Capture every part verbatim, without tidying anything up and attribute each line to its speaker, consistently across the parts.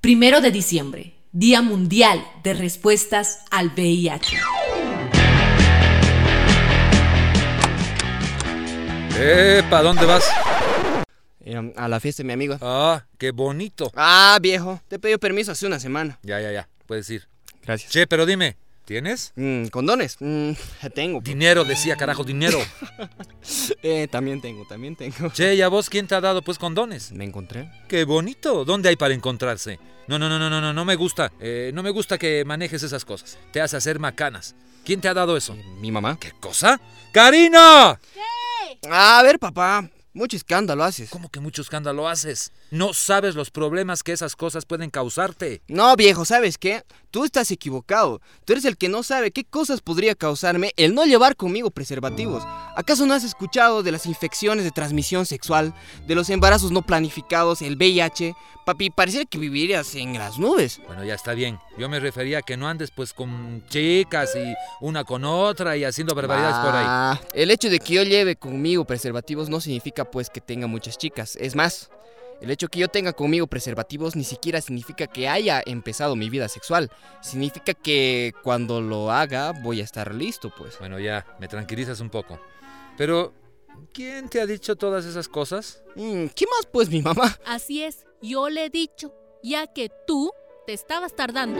Speaker 1: Primero de diciembre, Día Mundial de Respuestas al V I H.
Speaker 2: ¡Epa! ¿Dónde vas?
Speaker 3: Eh, a la fiesta de mi amigo.
Speaker 2: Ah, qué bonito.
Speaker 3: Ah, viejo, te pedí permiso hace una semana.
Speaker 2: Ya, ya, ya, puedes ir.
Speaker 3: Gracias.
Speaker 2: Che, pero dime, ¿tienes?
Speaker 3: Mm, ¿Condones? Mm, tengo.
Speaker 2: Dinero, decía, carajo, dinero.
Speaker 3: eh, también tengo, también tengo.
Speaker 2: Che, ¿y a vos quién te ha dado, pues, condones?
Speaker 3: Me encontré.
Speaker 2: ¡Qué bonito! ¿Dónde hay para encontrarse? No, no, no, no, no, no, no me gusta. Eh, no me gusta que manejes esas cosas. Te hace hacer macanas. ¿Quién te ha dado eso?
Speaker 3: Eh, ¿Mi mamá?
Speaker 2: ¿Qué cosa? ¡Karina!
Speaker 3: A ver, papá, mucho escándalo haces.
Speaker 2: ¿Cómo que mucho escándalo haces? No sabes los problemas que esas cosas pueden causarte.
Speaker 3: No, viejo, ¿sabes qué? Tú estás equivocado. Tú eres el que no sabe qué cosas podría causarme el no llevar conmigo preservativos. ¿Acaso no has escuchado de las infecciones de transmisión sexual, de los embarazos no planificados, el V I H? Papi, pareciera que vivirías en las nubes.
Speaker 2: Bueno, ya está bien. Yo me refería a que no andes pues con chicas y una con otra y haciendo barbaridades por ahí.
Speaker 3: Ah, el hecho de que yo lleve conmigo preservativos no significa pues que tenga muchas chicas. Es más, el hecho que yo tenga conmigo preservativos ni siquiera significa que haya empezado mi vida sexual. Significa que cuando lo haga voy a estar listo, pues.
Speaker 2: Bueno, ya, me tranquilizas un poco. Pero, ¿quién te ha dicho todas esas cosas?
Speaker 3: Mm, ¿Qué más, pues, mi mamá?
Speaker 4: Así es, yo le he dicho, ya que tú te estabas tardando.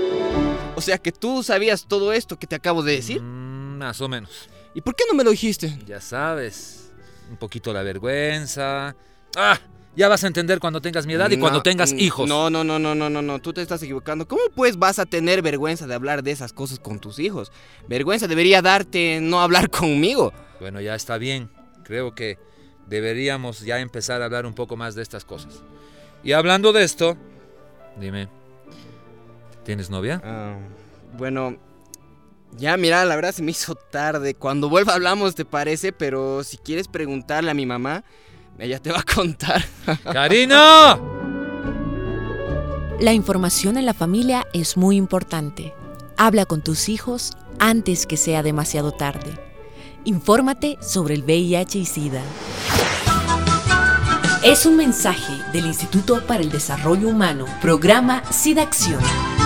Speaker 3: O sea que tú sabías todo esto que te acabo de decir.
Speaker 2: Mm, más o menos.
Speaker 3: ¿Y por qué no me lo dijiste?
Speaker 2: Ya sabes, un poquito la vergüenza. ¡Ah! Ya vas a entender cuando tengas mi edad y
Speaker 3: No,
Speaker 2: cuando tengas
Speaker 3: mm,
Speaker 2: hijos.
Speaker 3: No, no, no, no, no, no, no, tú te estás equivocando. ¿Cómo pues vas a tener vergüenza de hablar de esas cosas con tus hijos? Vergüenza debería darte no hablar conmigo.
Speaker 2: Bueno, ya está bien. Creo que deberíamos ya empezar a hablar un poco más de estas cosas. Y hablando de esto, dime, ¿tienes novia?
Speaker 3: Ah, bueno, ya mira, la verdad se me hizo tarde. Cuando vuelva hablamos, ¿te parece? Pero si quieres preguntarle a mi mamá, ella te va a contar.
Speaker 2: ¡Karina!
Speaker 1: La información en la familia es muy importante. Habla con tus hijos antes que sea demasiado tarde. Infórmate sobre el V I H y SIDA. Es un mensaje del Instituto para el Desarrollo Humano, Programa SIDA Acción.